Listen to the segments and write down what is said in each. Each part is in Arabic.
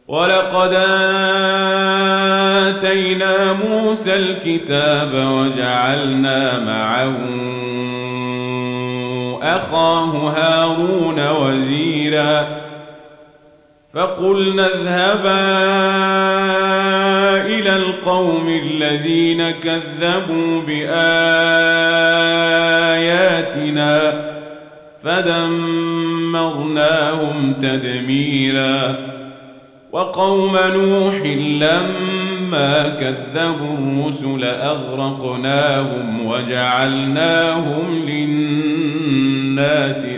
ولقد آتينا موسى الكتاب وجعلنا معه أخاه هارون وزيرا فقلنا اذهبا إلى القوم الذين كذبوا بآياتنا فدمرناهم تدميرا وقوم نوح لما كذبوا الرسل أغرقناهم وجعلناهم للناس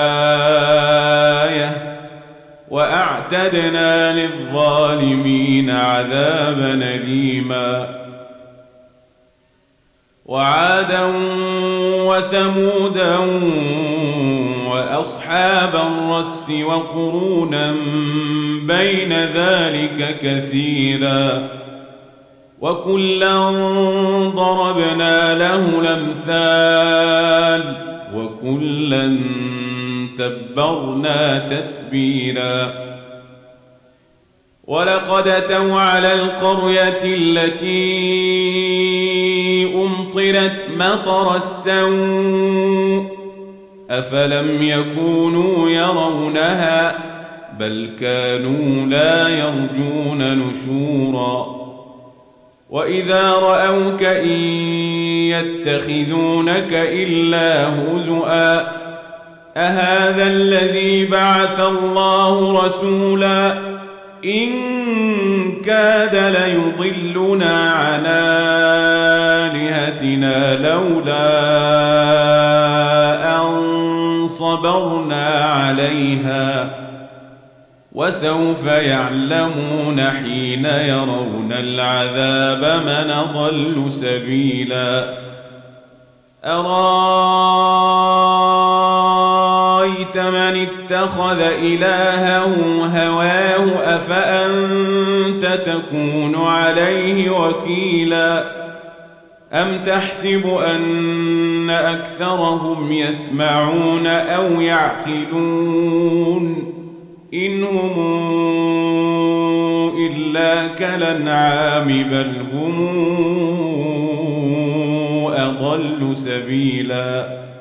آية وأعتدنا للظالمين عذابا أليما وعادا وثمودا وأصحاب الرس وقرونا بين ذلك كثيرا وكلا ضربنا له الأمثال وكلا تبرنا تتبيرا ولقد أتوا على القرية التي أمطرت مطر السوء أفلم يكونوا يرونها بل كانوا لا يرجون نشورا وإذا رأوك إن يتخذونك إلا هزؤا أهذا الذي بعث الله رسولا إن كاد ليضلنا عن آلهتنا لولا أن صبرنا عليها وسوف يعلمون حين يرون العذاب من أضل سبيلا أرأيت من اتخذ إلهه هواه أفأنت تكون عليه وكيلا أم تحسب أن أكثرهم يسمعون أو يعقلون إن هم إلا كالأنعام بل هم أضل سبيلا